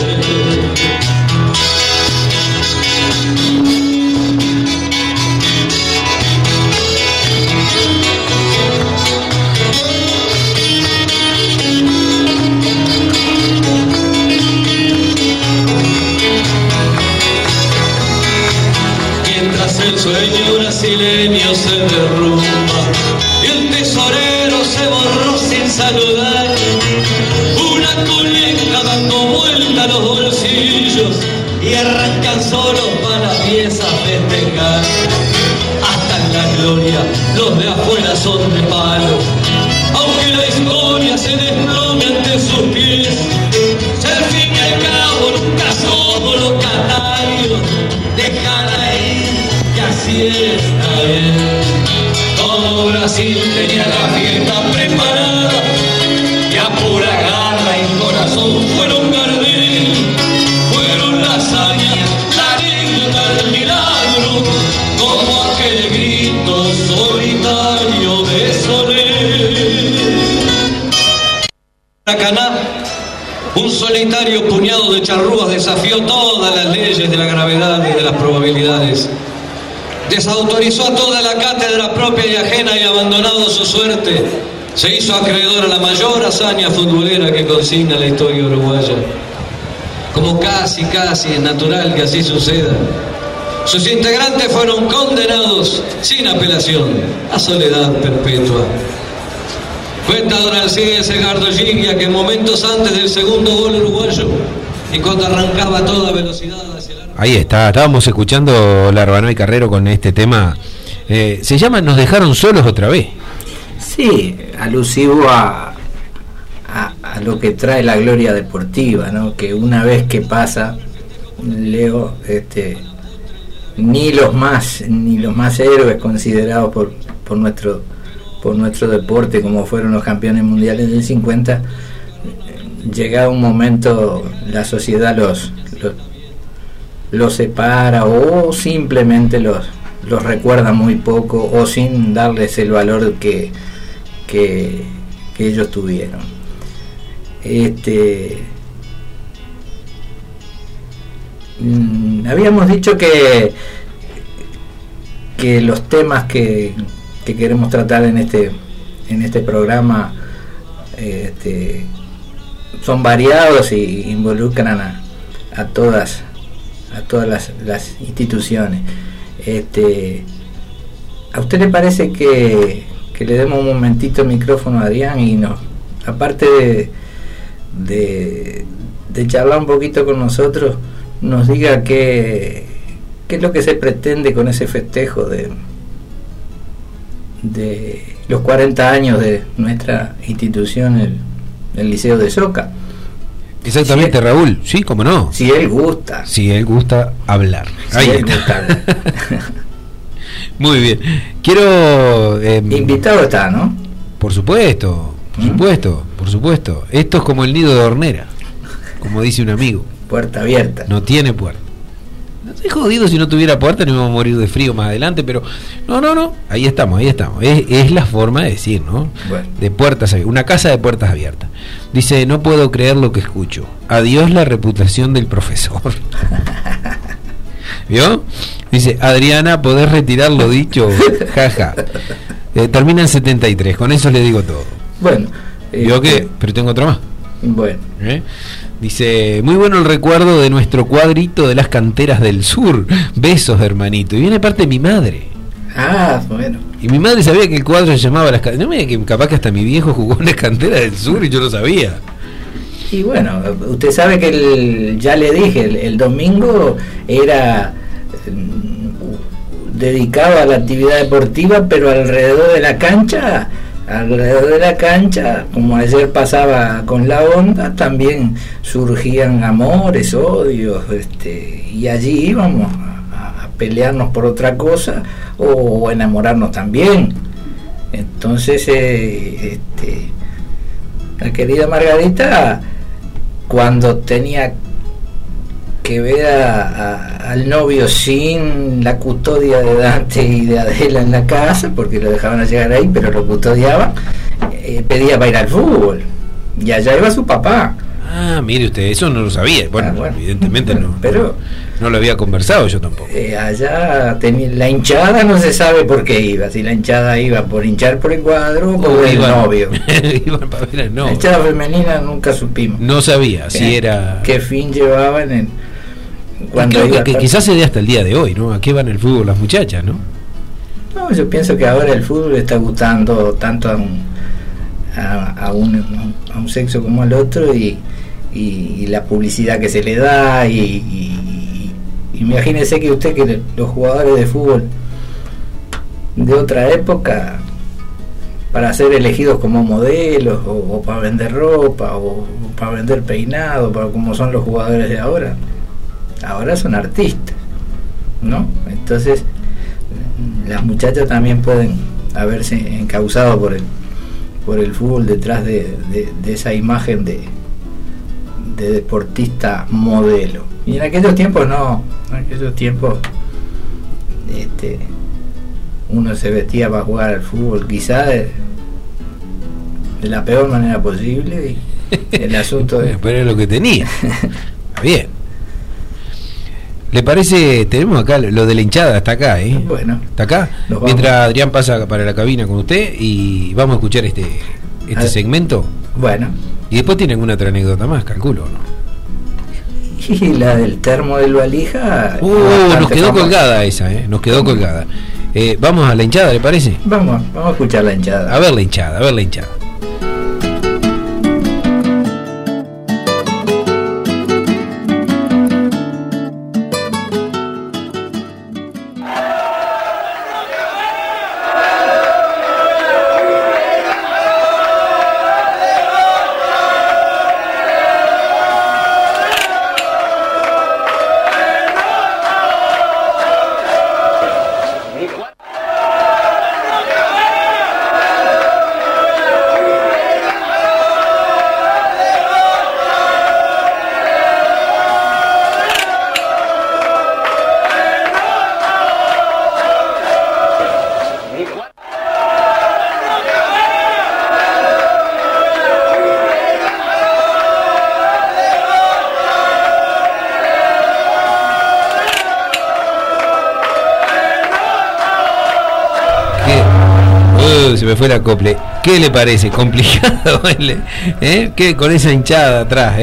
Mientras el sueño brasileño se derrumba y el tesorero se borró sin saludar, una colecta dando vuelta a los bolsillos y arrancan solos para la pieza a festejar. Hasta en la gloria los de afuera son de palo, aunque la historia se desplome ante sus pies. Si al fin y al cabo nunca somos los canarios, déjala ir, que así está bien. Todo Brasil tenía la fiesta preparada, y a pura garra y corazón fueron Gardel, fueron las hazañas, la anécdota, el milagro, como aquel grito solitario de Soler. Caná, un solitario puñado de charrúas desafió todas las leyes de la gravedad y de las probabilidades. Desautorizó a toda la cátedra propia y ajena y abandonado su suerte, se hizo acreedor a la mayor hazaña futbolera que consigna la historia uruguaya. Como casi es natural que así suceda, sus integrantes fueron condenados sin apelación a soledad perpetua. Cuenta don Alcides Edgardo Gigia que momentos antes del segundo gol uruguayo y cuando arrancaba a toda velocidad hacia el arco. Ahí está, estábamos escuchando Larbanó y Carrero con este tema. Se llama Nos dejaron solos otra vez. Sí, alusivo a lo que trae la gloria deportiva, ¿no? Que una vez que pasa, Leo, ni los más héroes considerados por nuestro deporte, como fueron los campeones mundiales del 50, llegado un momento la sociedad los separa o simplemente los recuerda muy poco o sin darles el valor que ellos tuvieron. Habíamos dicho que los temas que queremos tratar en este programa son variados y involucran a todas las instituciones. ¿A usted le parece que le demos un momentito el micrófono a Adrián y aparte de charlar un poquito con nosotros, nos diga qué es lo que se pretende con ese festejo de los 40 años de nuestra institución, el Liceo de Soca? Exactamente, si Raúl, sí, cómo no. Si él gusta. Si él gusta hablar. Si él gusta hablar. Muy bien. Quiero... invitado está, ¿no? Por supuesto. Esto es como el nido de hornera, como dice un amigo. Puerta abierta. No tiene puerta. No estoy jodido, si no tuviera puerta no íbamos a morir de frío más adelante, pero no, ahí estamos. Es la forma de decir, ¿no? Bueno. De puertas abiertas, una casa de puertas abiertas. Dice, no puedo creer lo que escucho. Adiós la reputación del profesor. ¿Vio? Dice, Adriana, ¿podés retirar lo dicho? Jaja. Termina en 73, con eso le digo todo. Bueno. ¿Vio qué? Pero tengo otra más. Bueno. Dice, muy bueno el recuerdo de nuestro cuadrito de las canteras del sur. Besos, hermanito. Y viene parte de mi madre. Ah, bueno. Y mi madre sabía que el cuadro se llamaba las canteras. No me diga que capaz que hasta mi viejo jugó en las canteras del sur y yo lo sabía. Y bueno, usted sabe que ya le dije, el domingo era dedicado a la actividad deportiva, pero alrededor de la cancha, como ayer pasaba con la onda, también surgían amores, odios, y allí íbamos a pelearnos por otra cosa o enamorarnos también. Entonces la querida Margarita, cuando tenía que ver al novio sin la custodia de Dante y de Adela en la casa, porque lo dejaban a llegar ahí, pero lo custodiaban, pedía para ir al fútbol, y allá iba su papá. Ah, mire usted, eso no lo sabía. Bueno, evidentemente no, pero no lo había conversado yo tampoco. Allá la hinchada no se sabe por qué iba, si la hinchada iba por hinchar por el cuadro o por el novio. Iban para ver al novio. La hinchada femenina nunca supimos. No sabía si era... ¿Qué fin llevaban cuando creo que quizás se dé hasta el día de hoy, ¿no? ¿A qué van el fútbol las muchachas, no? No, yo pienso que ahora el fútbol está gustando tanto a un sexo como al otro, y la publicidad que se le da, y imagínese que usted, que los jugadores de fútbol de otra época, para ser elegidos como modelos o para vender ropa o para vender peinado, para como son los jugadores de ahora son artistas, ¿no? Entonces las muchachas también pueden haberse encauzado por el fútbol detrás de esa imagen de deportista modelo. Y en aquellos tiempos uno se vestía para jugar al fútbol, quizás de la peor manera posible, y el asunto pero es lo que tenía. Está bien. ¿Le parece? Tenemos acá lo de la hinchada, está acá, Bueno, está acá. Mientras Adrián pasa para la cabina con usted, y vamos a escuchar este segmento. Bueno. Y después tienen una otra anécdota más, calculo, ¿no? Y la del termo del valija. Nos quedó colgada esa, nos quedó colgada. Vamos a la hinchada, ¿le parece? Vamos a escuchar la hinchada. A ver la hinchada, a ver la hinchada. Se me fue el acople. ¿Qué le parece? ¿Complicado? ¿Qué con esa hinchada atrás?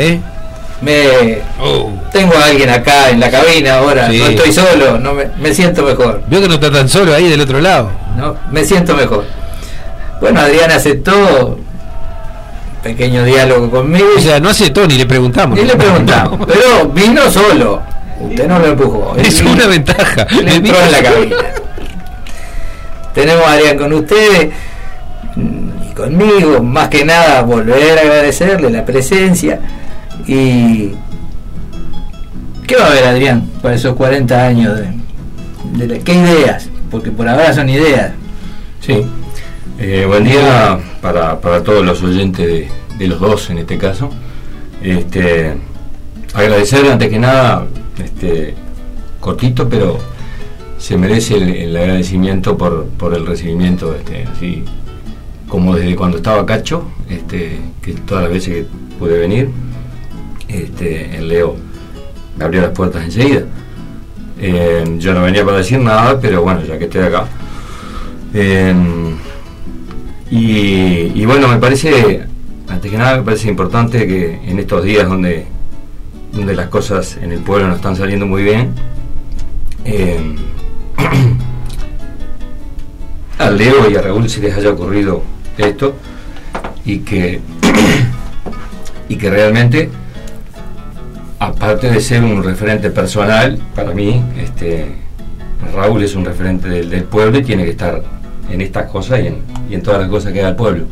Tengo a alguien acá en la cabina ahora. Sí. No estoy solo, me siento mejor. Veo que no está tan solo ahí del otro lado. No, me siento mejor. Bueno, Adrián aceptó pequeño diálogo conmigo. O sea, no aceptó ni le preguntamos. Ni le preguntamos, pero vino solo. Usted no lo empujó. Es una ventaja. Le entró en la cabina. Tenemos a Adrián con ustedes y conmigo, más que nada volver a agradecerle la presencia. Y ¿qué va a haber, Adrián, para esos 40 años qué ideas? Porque por ahora son ideas. Sí. Buen día para todos los oyentes de los dos en este caso. Agradecerle antes que nada, cortito, pero se merece el agradecimiento por el recibimiento, así como desde cuando estaba Cacho, que todas las veces que pude venir, el Leo me abrió las puertas enseguida. Yo no venía para decir nada, pero bueno, ya que estoy acá. Y bueno, me parece, antes que nada, me parece importante que en estos días donde las cosas en el pueblo no están saliendo muy bien, a Leo y a Raúl se les haya ocurrido esto y que realmente, aparte de ser un referente personal para mí, Raúl es un referente del pueblo y tiene que estar en estas cosas y en todas las cosas que da el pueblo.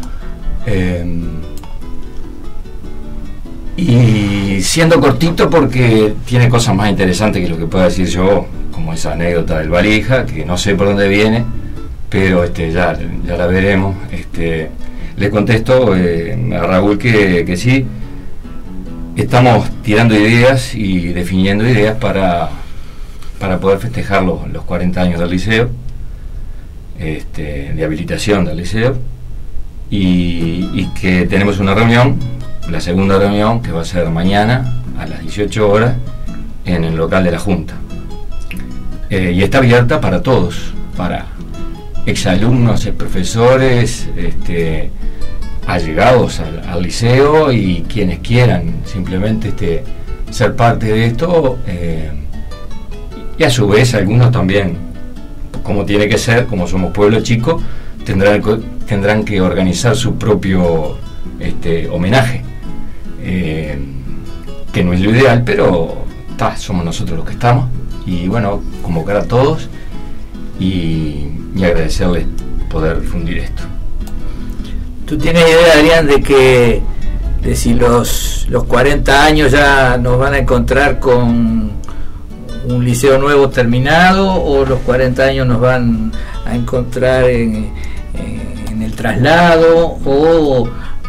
Y siendo cortito, porque tiene cosas más interesantes que lo que pueda decir yo, como esa anécdota del valija, que no sé por dónde viene, pero ya la veremos. Le contesto a Raúl que sí, estamos tirando ideas y definiendo ideas para poder festejar los 40 años del liceo, de habilitación del liceo, y que tenemos una reunión, la segunda reunión, que va a ser mañana a las 18 horas en el local de la Junta, y está abierta para todos, para exalumnos, profesores, allegados al liceo y quienes quieran simplemente ser parte de esto, y a su vez algunos también, como tiene que ser, como somos pueblo chico, tendrán que organizar su propio homenaje, que no es lo ideal, pero somos nosotros los que estamos, y bueno, convocar a todos y agradecerles poder difundir esto. ¿Tú tienes idea, Adrián, de si los 40 años ya nos van a encontrar con un liceo nuevo terminado, o los 40 años nos van a encontrar en el traslado, o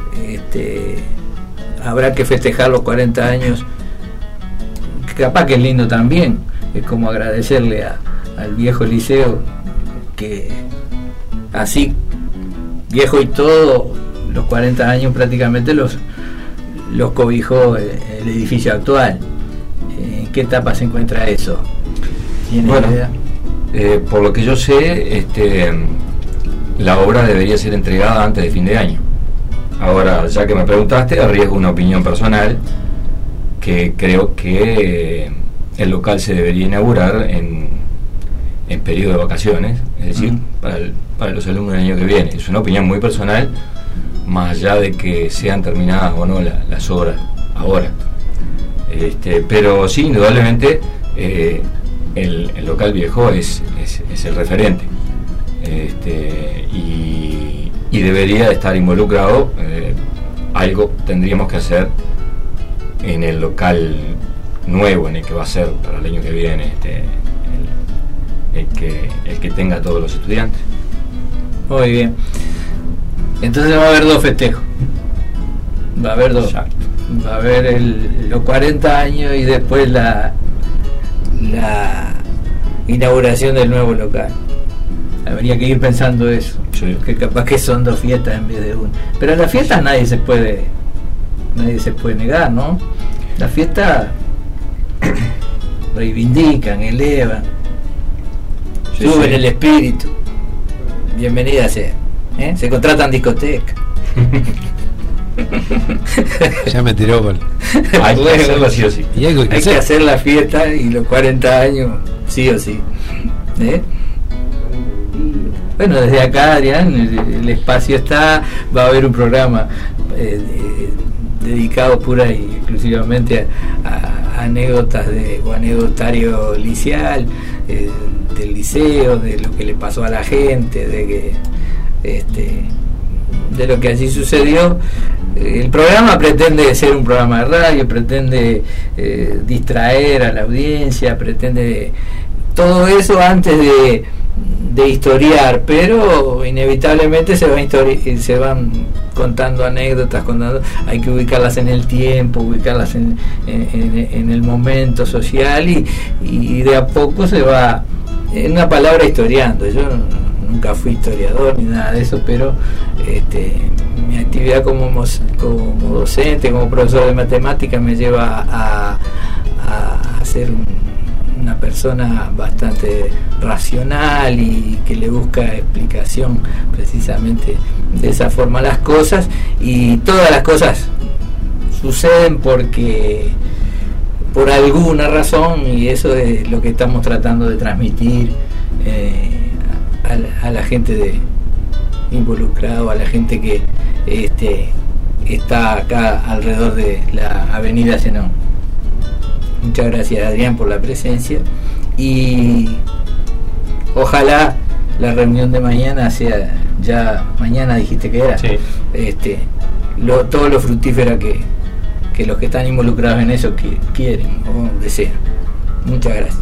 habrá que festejar los 40 años? Capaz que es lindo también, es como agradecerle al viejo liceo, que así viejo y todo, los 40 años prácticamente los cobijó el edificio actual. ¿En qué etapa se encuentra eso? ¿Tienes idea? Por lo que yo sé, la obra debería ser entregada antes de fin de año. Ahora, ya que me preguntaste, arriesgo una opinión personal, que creo que el local se debería inaugurar en periodo de vacaciones, es decir, para los alumnos del año que viene. Es una opinión muy personal, más allá de que sean terminadas o no las obras ahora. Pero sí, indudablemente el local viejo es el referente, y debería estar involucrado. Algo tendríamos que hacer en el local nuevo, en el que va a ser para el año que viene, el que tenga todos los estudiantes. Muy bien. Entonces va a haber 2 festejos. Va a haber 2. Exacto. Va a haber los 40 años y después la inauguración del nuevo local. Habría que ir pensando eso. Sí. Que capaz que son 2 fiestas en vez de una. Pero las fiestas nadie se puede negar, ¿no? Las fiestas reivindican, elevan, Sí, suben sí. el espíritu. Bienvenida sea. Se contratan discotecas. Ya me tiró por... Hay que Bueno, hacerlo sí o sí. Y algo hay que hay que hacer. hacer la fiesta y los 40 años sí o sí. Bueno, desde acá, Adrián, el espacio está, va a haber un programa dedicado pura y exclusivamente a anécdotas o anecdotario liceal, del liceo, de lo que le pasó a la gente, de lo que allí sucedió. El programa pretende ser un programa de radio, pretende distraer a la audiencia, pretende todo eso antes de historiar, pero inevitablemente se van contando anécdotas, hay que ubicarlas en el tiempo, ubicarlas en el momento social, y de a poco se va, en una palabra, historiando. Yo nunca fui historiador ni nada de eso, pero mi actividad como docente, como profesor de matemáticas, me lleva a ser una persona bastante racional y que le busca explicación precisamente de esa forma a las cosas, y todas las cosas suceden por alguna razón, y eso es lo que estamos tratando de transmitir a la gente involucrada, a la gente que está acá alrededor de la avenida Zenón. Muchas gracias, Adrián, por la presencia, y ojalá la reunión de mañana sea, ya mañana dijiste que era, Sí. todo lo fructífera que los que están involucrados en eso quieren o desean. Muchas gracias.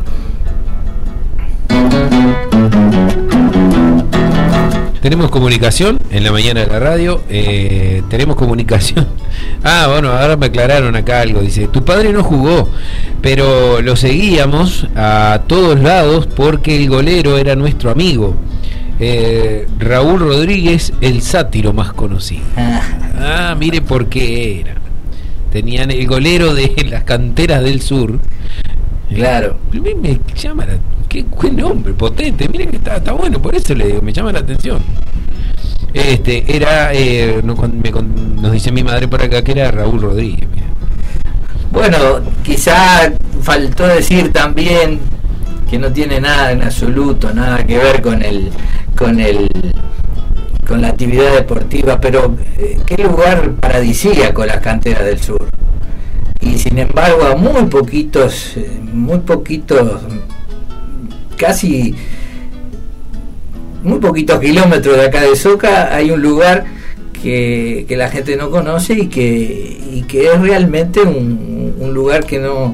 Tenemos comunicación en la mañana de la radio. Tenemos comunicación. Bueno, ahora me aclararon acá algo. Dice: tu padre no jugó, pero lo seguíamos a todos lados porque el golero era nuestro amigo. Raúl Rodríguez, el sátiro más conocido. Mire por qué era. Tenían el golero de las canteras del sur. Claro. Me llama la... Qué buen nombre, potente. Miren que está bueno, por eso le digo, me llama la atención. Era, nos dice mi madre por acá que era Raúl Rodríguez. Mira. Bueno, quizá faltó decir también que no tiene nada en absoluto, nada que ver con la actividad deportiva, pero qué lugar paradisíaco las canteras del sur. Y sin embargo, a muy poquitos, casi muy poquitos kilómetros de acá de Soca, hay un lugar que la gente no conoce y que es realmente un lugar que no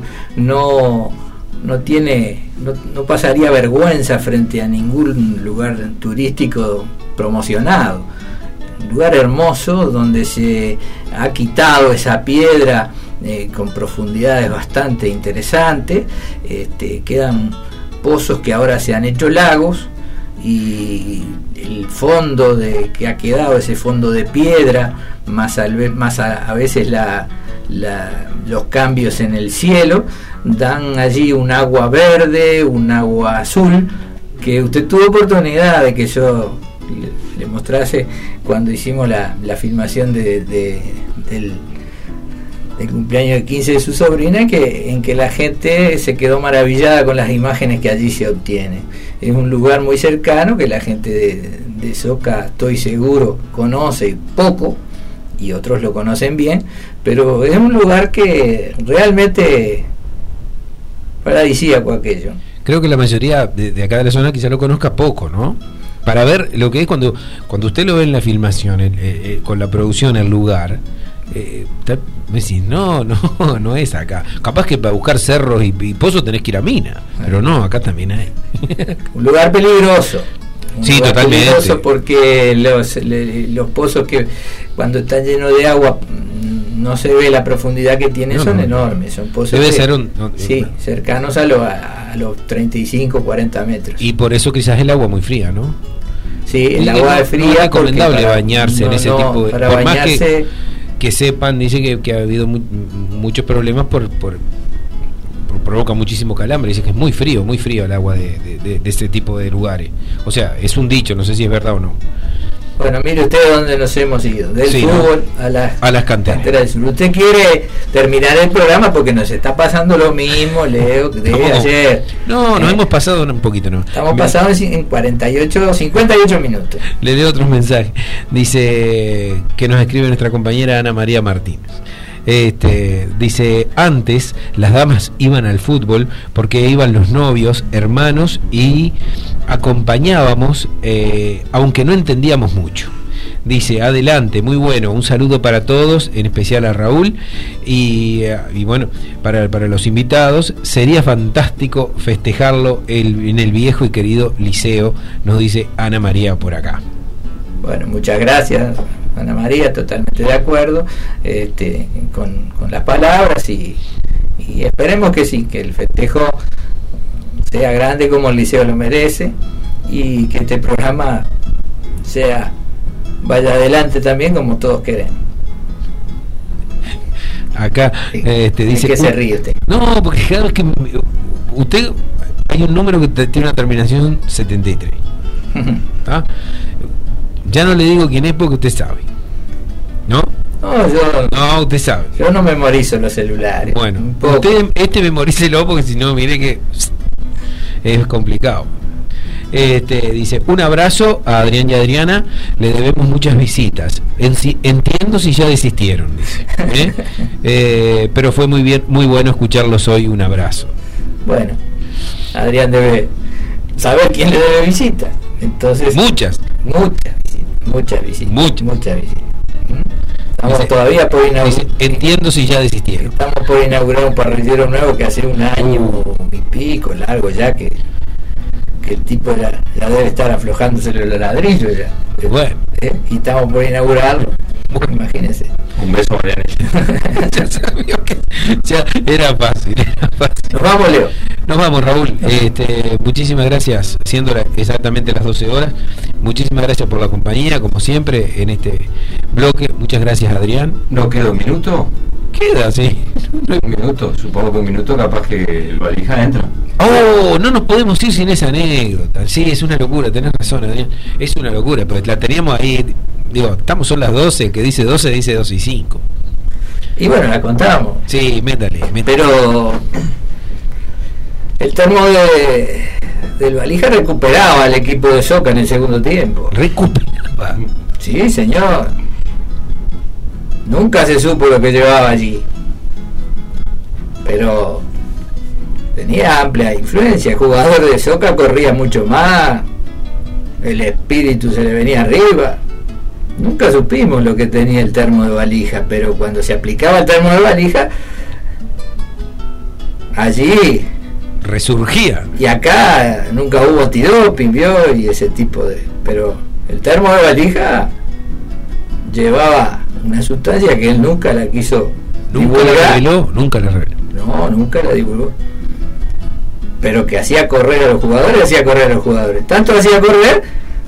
pasaría vergüenza frente a ningún lugar turístico promocionado. Un lugar hermoso donde se ha quitado esa piedra con profundidades bastante interesantes. Quedan pozos que ahora se han hecho lagos, y el fondo que ha quedado, ese fondo de piedra, más a veces los cambios en el cielo, dan allí un agua verde, un agua azul, que usted tuvo oportunidad de que yo le mostrase cuando hicimos la filmación del cumpleaños de 15 de su sobrina, en que la gente se quedó maravillada con las imágenes que allí se obtienen. Es un lugar muy cercano que la gente de Soca, estoy seguro, conoce poco, y otros lo conocen bien, pero es un lugar que realmente paradisíaco aquello. Creo que la mayoría de acá de la zona quizá lo conozca poco, ¿no? Para ver lo que es cuando usted lo ve en la filmación, con la producción, el lugar, me decís, no es acá. Capaz que para buscar cerros y pozos tenés que ir a Mina, pero no, acá también hay. Un lugar peligroso. Sí, totalmente. Peligroso porque los pozos que cuando están llenos de agua no se ve la profundidad que tienen, son enormes. Son pozos debe ser cercanos a los 35, 40 metros. Y por eso quizás el agua muy fría, ¿no? Sí, el agua es fría. No es recomendable bañarse en ese tipo de... Para por bañarse, más que sepan, dice que ha habido muchos problemas provoca muchísimo calambre, dice que es muy frío el agua de este tipo de lugares. O sea, es un dicho, no sé si es verdad o no. Bueno, mire usted dónde nos hemos ido, del fútbol, ¿no?, a las canteras del sur. Usted quiere terminar el programa porque nos está pasando lo mismo, Leo, de ayer. No, nos hemos pasado un poquito, ¿no? Estamos pasados en 58 minutos. Le leo otros mensajes. Dice que nos escribe nuestra compañera Ana María Martínez. Dice, antes las damas iban al fútbol porque iban los novios, hermanos, y acompañábamos, aunque no entendíamos mucho. Dice, adelante, muy bueno, un saludo para todos, en especial a Raúl, y bueno, para los invitados, sería fantástico festejarlo en el viejo y querido liceo, nos dice Ana María por acá. Bueno, muchas gracias, Ana María, totalmente de acuerdo con las palabras, y esperemos que sí, que el festejo sea grande como el liceo lo merece, y que este programa vaya adelante también como todos queremos. Acá dice que se ríe usted. No, porque cada vez que usted hay un número que tiene una terminación 73. ¿Tá? Ya no le digo quién es porque usted sabe, ¿no? No, usted sabe. Yo no memorizo los celulares. Bueno, usted memorícelo porque si no, mire que es complicado. Dice, un abrazo a Adrián y Adriana, le debemos muchas visitas. Entiendo si ya desistieron, dice. Pero fue muy bueno escucharlos hoy, un abrazo. Bueno, Adrián debe saber quién le debe visitas. Entonces, muchas visitas. Estamos todavía por inaugurar. Entiendo si ya desistieron. Estamos por inaugurar un parrillero nuevo que hace un año y pico largo ya que el tipo ya debe estar aflojándose los ladrillos ya. Bueno. Y estamos por inaugurarlo. Imagínense. Un beso, Mariana. Ya sabía que ya era fácil. Nos vamos, Leo. Nos vamos, Raúl. Muchísimas gracias, siendo exactamente las 12 horas. Muchísimas gracias por la compañía, como siempre, en este bloque. Muchas gracias, Adrián. ¿No queda un minuto? Queda, sí. Un minuto, supongo que un minuto capaz que el valija entra. Oh, no nos podemos ir sin esa anécdota. Sí, es una locura, tenés razón, Adrián. Es una locura, pues la teníamos ahí. Digo, son las 12, el que dice 12 dice 12 y 5. Y bueno, la contamos. Sí, métale. Pero el termo del valija recuperaba al equipo de Soca en el segundo tiempo. ¿Recuperaba? Sí, señor. Nunca se supo lo que llevaba allí, pero tenía amplia influencia. El jugador de Soca corría mucho más, el espíritu se le venía arriba. Nunca supimos lo que tenía el termo de valija, pero cuando se aplicaba el termo de valija, allí resurgía. Y acá nunca hubo antidoping, ¿vio? Y ese tipo de... Pero el termo de valija llevaba una sustancia que él nunca la quiso divulgar. Nunca la reveló. No, nunca la divulgó. Pero que hacía correr a los jugadores, Tanto hacía correr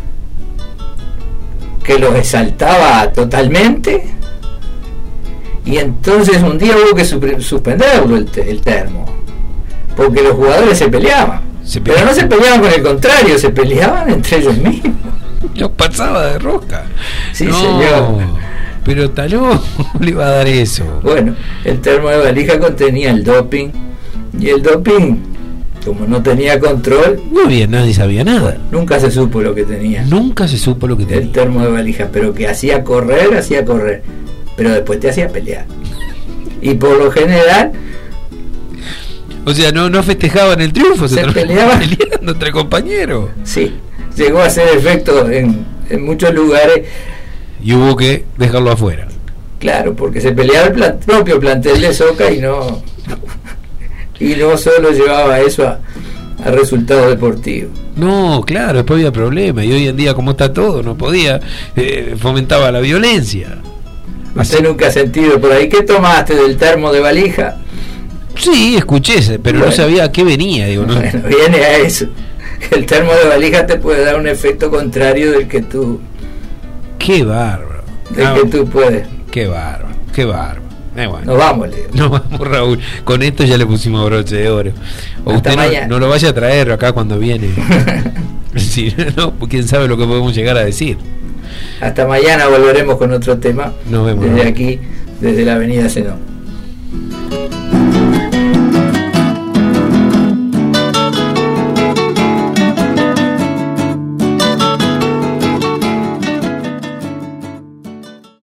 que los exaltaba totalmente. Y entonces un día hubo que suspenderlo el termo. Porque los jugadores se peleaban. Pero no se peleaban con el contrario, se peleaban entre ellos mismos. Nos pasaba de rosca. Sí, no, señor. Pero Talón le iba a dar eso. Bueno, el termo de valija contenía el doping, y el doping, como no tenía control, No había, nadie sabía nada. nunca se supo lo que tenía Nunca se supo lo que el tenía. termo de valija, pero que hacía correr, pero después te hacía pelear. Y por lo general O sea, no festejaban el triunfo, Se terminaban peleaban. peleando entre compañeros. sí, llegó a hacer efecto en muchos lugares, Y hubo que dejarlo afuera. claro, porque se peleaba el propio plantel de Soca y no solo llevaba eso a resultados deportivos. No, claro, después había problemas. Y hoy en día, como está todo, no podía, fomentaba la violencia. ¿Usted nunca ha sentido por ahí? ¿Qué tomaste del termo de valija? Sí, escuché ese, pero Bueno. no sabía a qué venía. Digo, no. Bueno, viene a eso. El termo de valija te puede dar un efecto contrario del que tú Qué bárbaro. puedes. Qué bárbaro, qué bárbaro. Bueno. Nos vamos, Leo. Nos vamos, Raúl. Con esto ya le pusimos broche de oro. O Hasta usted mañana. no lo vaya a traer acá cuando viene. Sí, no, quién sabe lo que podemos llegar a decir. Hasta mañana volveremos con otro tema. Nos vemos. Desde Raúl. aquí, desde la avenida Zenón.